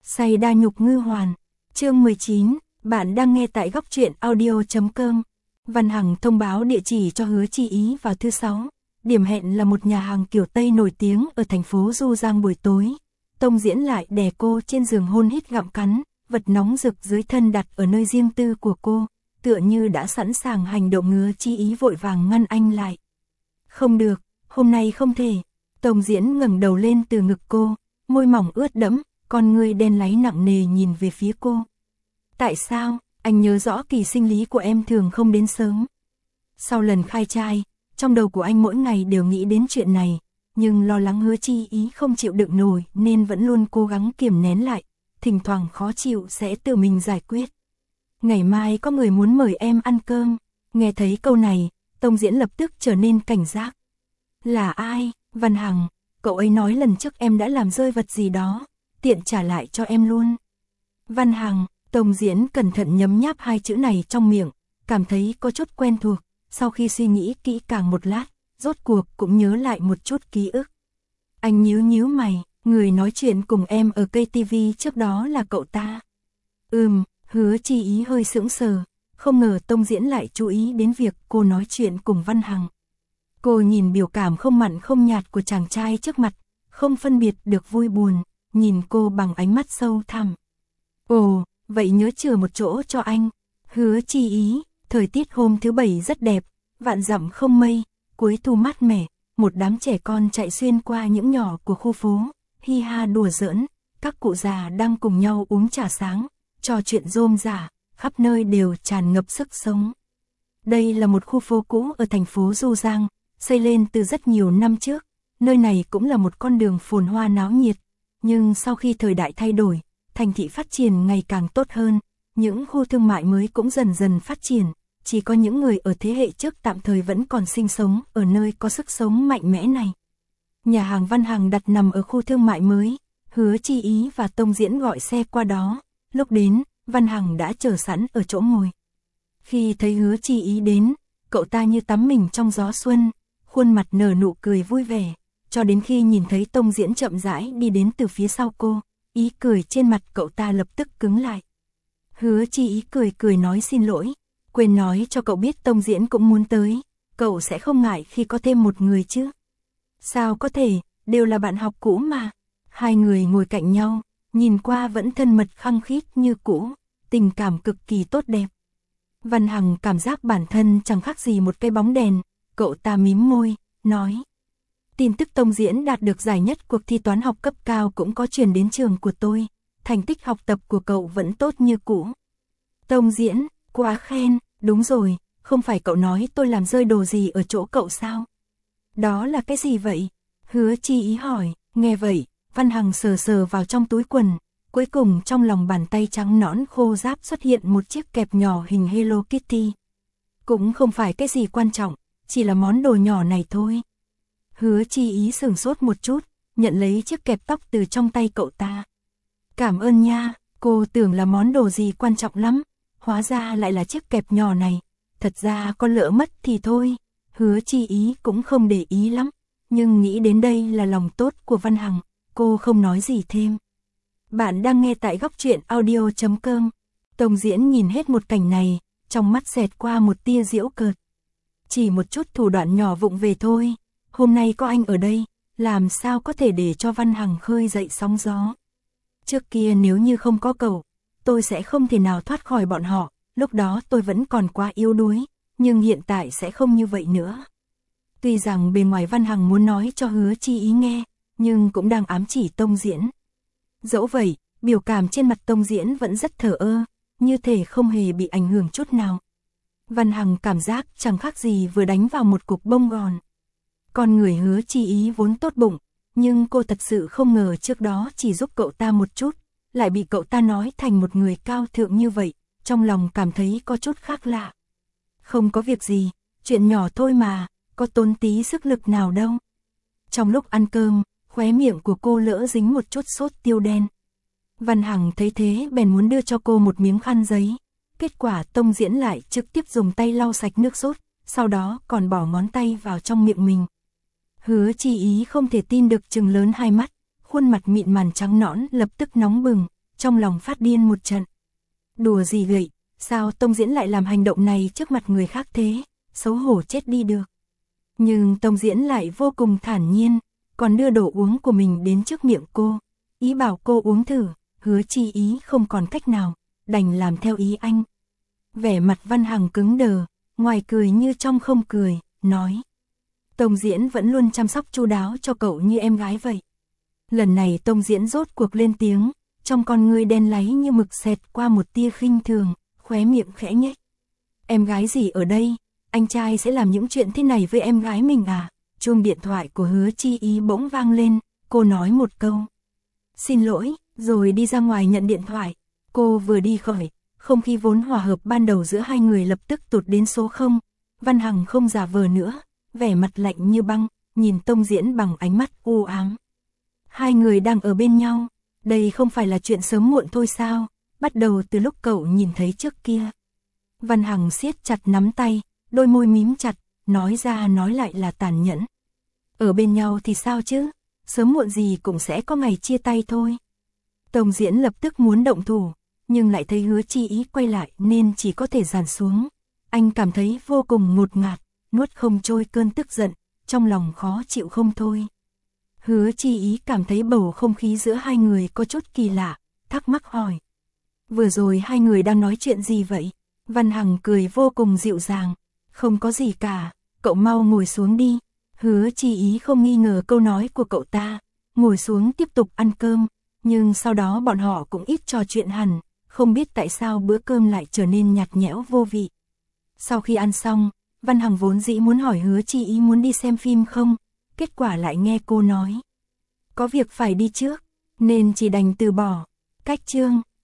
Say đa nhục ngư hoàn. Chương 19, bạn đang nghe tại góc truyện audio.com. Văn Hằng thông báo địa chỉ cho Hứa Chi Ý vào thứ 6. Điểm hẹn là một nhà hàng kiểu Tây nổi tiếng ở thành phố Du Giang buổi tối. Tông Diễn lại đè cô trên giường hôn hít gặm cắn, vật nóng rực dưới thân đặt ở nơi riêng tư của cô, tựa như đã sẵn sàng hành động. Hứa Chi Ý vội vàng ngăn anh lại. Không được, hôm nay không thể. Tông Diễn ngẩng đầu lên từ ngực cô, môi mỏng ướt đẫm, con ngươi đen láy nặng nề nhìn về phía cô. Tại sao? Anh nhớ rõ kỳ sinh lý của em thường không đến sớm. Sau lần khai trai, trong đầu của anh mỗi ngày đều nghĩ đến chuyện này, nhưng lo lắng Hứa Chi Ý không chịu đựng nổi nên vẫn luôn cố gắng kiềm nén lại, thỉnh thoảng khó chịu sẽ tự mình giải quyết. Ngày mai có người muốn mời em ăn cơm. Nghe thấy câu này, Tông Diễn lập tức trở nên cảnh giác. Là ai? Văn Hằng, cậu ấy nói lần trước em đã làm rơi vật gì đó, tiện trả lại cho em luôn. Văn Hằng, Tông Diễn cẩn thận nhấm nháp hai chữ này trong miệng, cảm thấy có chút quen thuộc, sau khi suy nghĩ kỹ càng một lát, rốt cuộc cũng nhớ lại một chút ký ức. Anh nhíu nhíu mày, người nói chuyện cùng em ở cây TV trước đó là cậu ta. Hứa Chi Ý hơi sững sờ, không ngờ Tông Diễn lại chú ý đến việc cô nói chuyện cùng Văn Hằng. Cô nhìn biểu cảm không mặn không nhạt của chàng trai trước mặt, không phân biệt được vui buồn, nhìn cô bằng ánh mắt sâu thẳm. Ồ, vậy nhớ chừa một chỗ cho anh. Hứa Chi Ý, thời tiết hôm thứ Bảy rất đẹp, vạn dặm không mây, cuối thu mát mẻ, một đám trẻ con chạy xuyên qua những nhỏ của khu phố, hi ha đùa giỡn, các cụ già đang cùng nhau uống trà sáng, trò chuyện rôm rả, khắp nơi đều tràn ngập sức sống. Đây là một khu phố cũ ở thành phố Du Giang, xây lên từ rất nhiều năm trước, nơi này cũng là một con đường phồn hoa náo nhiệt, nhưng sau khi thời đại thay đổi, thành thị phát triển ngày càng tốt hơn, những khu thương mại mới cũng dần dần phát triển, chỉ có những người ở thế hệ trước tạm thời vẫn còn sinh sống ở nơi có sức sống mạnh mẽ này. Nhà hàng Văn Hằng đặt nằm ở khu thương mại mới, Hứa Chi Ý và Tông Diễn gọi xe qua đó, lúc đến, Văn Hằng đã chờ sẵn ở chỗ ngồi. Khi thấy Hứa Chi Ý đến, cậu ta như tắm mình trong gió xuân, khuôn mặt nở nụ cười vui vẻ, cho đến khi nhìn thấy Tông Diễn chậm rãi đi đến từ phía sau cô, ý cười trên mặt cậu ta lập tức cứng lại. Hứa Chi Ý cười nói xin lỗi, quên nói cho cậu biết Tông Diễn cũng muốn tới, cậu sẽ không ngại khi có thêm một người chứ? Sao có thể, đều là bạn học cũ mà. Hai người ngồi cạnh nhau, nhìn qua vẫn thân mật khăng khít như cũ, tình cảm cực kỳ tốt đẹp. Văn Hằng cảm giác bản thân chẳng khác gì một cây bóng đèn, cậu ta mím môi, nói. Tin tức Tông Diễn đạt được giải nhất cuộc thi toán học cấp cao cũng có truyền đến trường của tôi, thành tích học tập của cậu vẫn tốt như cũ. Tông Diễn, quá khen, đúng rồi, không phải cậu nói tôi làm rơi đồ gì ở chỗ cậu sao? Đó là cái gì vậy? Hứa Chi Ý hỏi, nghe vậy, Văn Hằng sờ sờ vào trong túi quần, cuối cùng trong lòng bàn tay trắng nõn khô ráp xuất hiện một chiếc kẹp nhỏ hình Hello Kitty. Cũng không phải cái gì quan trọng, chỉ là món đồ nhỏ này thôi. Hứa Chi Ý sửng sốt một chút, nhận lấy chiếc kẹp tóc từ trong tay cậu ta. Cảm ơn nha, cô tưởng là món đồ gì quan trọng lắm, hóa ra lại là chiếc kẹp nhỏ này, thật ra con lỡ mất thì thôi. Hứa Chi Ý cũng không để ý lắm, nhưng nghĩ đến đây là lòng tốt của Văn Hằng, cô không nói gì thêm. Bạn đang nghe tại góc truyện audio.com. Tông Diễn nhìn hết một cảnh này, trong mắt xẹt qua một tia giễu cợt. Chỉ một chút thủ đoạn nhỏ vụng về thôi, hôm nay có anh ở đây, làm sao có thể để cho Văn Hằng khơi dậy sóng gió. Trước kia nếu như không có cậu, tôi sẽ không thể nào thoát khỏi bọn họ, lúc đó tôi vẫn còn quá yếu đuối, nhưng hiện tại sẽ không như vậy nữa. Tuy rằng bề ngoài Văn Hằng muốn nói cho Hứa Chi Ý nghe, nhưng cũng đang ám chỉ Tông Diễn. Dẫu vậy, biểu cảm trên mặt Tông Diễn vẫn rất thờ ơ, như thể không hề bị ảnh hưởng chút nào. Văn Hằng cảm giác chẳng khác gì vừa đánh vào một cục bông gòn. Con người Hứa Chi Ý vốn tốt bụng, nhưng cô thật sự không ngờ trước đó chỉ giúp cậu ta một chút, lại bị cậu ta nói thành một người cao thượng như vậy, trong lòng cảm thấy có chút khác lạ. Không có việc gì, chuyện nhỏ thôi mà, có tốn tí sức lực nào đâu. Trong lúc ăn cơm, khóe miệng của cô lỡ dính một chút sốt tiêu đen. Văn Hằng thấy thế bèn muốn đưa cho cô một miếng khăn giấy. Kết quả Tông Diễn lại trực tiếp dùng tay lau sạch nước sốt, sau đó còn bỏ ngón tay vào trong miệng mình. Hứa Chi Ý không thể tin được trừng lớn hai mắt, khuôn mặt mịn màng trắng nõn lập tức nóng bừng, trong lòng phát điên một trận. Đùa gì vậy, sao Tông Diễn lại làm hành động này trước mặt người khác thế, xấu hổ chết đi được. Nhưng Tông Diễn lại vô cùng thản nhiên, còn đưa đồ uống của mình đến trước miệng cô, ý bảo cô uống thử. Hứa Chi Ý không còn cách nào, đành làm theo ý anh. Vẻ mặt Văn Hằng cứng đờ, ngoài cười như trong không cười, nói: Tông Diễn vẫn luôn chăm sóc chu đáo cho cậu như em gái vậy. Lần này Tông Diễn rốt cuộc lên tiếng, trong con ngươi đen láy như mực xẹt qua một tia khinh thường, khóe miệng khẽ nhếch. Em gái gì ở đây, anh trai sẽ làm những chuyện thế này với em gái mình à? Chuông điện thoại của Hứa Chi Ý bỗng vang lên, cô nói một câu: Xin lỗi, rồi đi ra ngoài nhận điện thoại. Cô vừa đi khỏi, không khí vốn hòa hợp ban đầu giữa hai người lập tức tụt đến số 0. Văn Hằng không giả vờ nữa, vẻ mặt lạnh như băng, nhìn Tông Diễn bằng ánh mắt u ám. Hai người đang ở bên nhau, đây không phải là chuyện sớm muộn thôi sao, bắt đầu từ lúc cậu nhìn thấy trước kia. Văn Hằng siết chặt nắm tay, đôi môi mím chặt, nói ra nói lại là tàn nhẫn. Ở bên nhau thì sao chứ, sớm muộn gì cũng sẽ có ngày chia tay thôi. Tông Diễn lập tức muốn động thủ, nhưng lại thấy Hứa Chi Ý quay lại nên chỉ có thể dàn xuống. Anh cảm thấy vô cùng ngột ngạt, nuốt không trôi cơn tức giận, trong lòng khó chịu không thôi. Hứa Chi Ý cảm thấy bầu không khí giữa hai người có chút kỳ lạ, thắc mắc hỏi: Vừa rồi hai người đang nói chuyện gì vậy? Văn Hằng cười vô cùng dịu dàng: Không có gì cả, cậu mau ngồi xuống đi. Hứa Chi Ý không nghi ngờ câu nói của cậu ta, ngồi xuống tiếp tục ăn cơm, nhưng sau đó bọn họ cũng ít trò chuyện hẳn, không biết tại sao bữa cơm lại trở nên nhạt nhẽo vô vị. Sau khi ăn xong, Văn Hằng vốn dĩ muốn hỏi Hứa Chi Ý muốn đi xem phim không, kết quả lại nghe cô nói có việc phải đi trước, nên chỉ đành từ bỏ. Cách chương